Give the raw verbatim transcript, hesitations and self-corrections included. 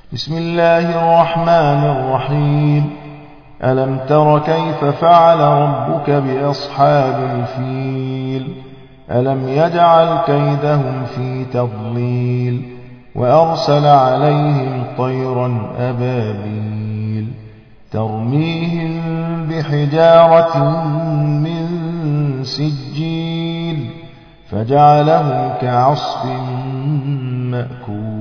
بسم الله الرحمن الرحيم. ألم تر كيف فعل ربك بأصحاب الفيل؟ ألم يجعل كيدهم في تضليل وأرسل عليهم طيرا أبابيل ترميهم بحجارة من سجيل فجعلهم كعصف مأكول.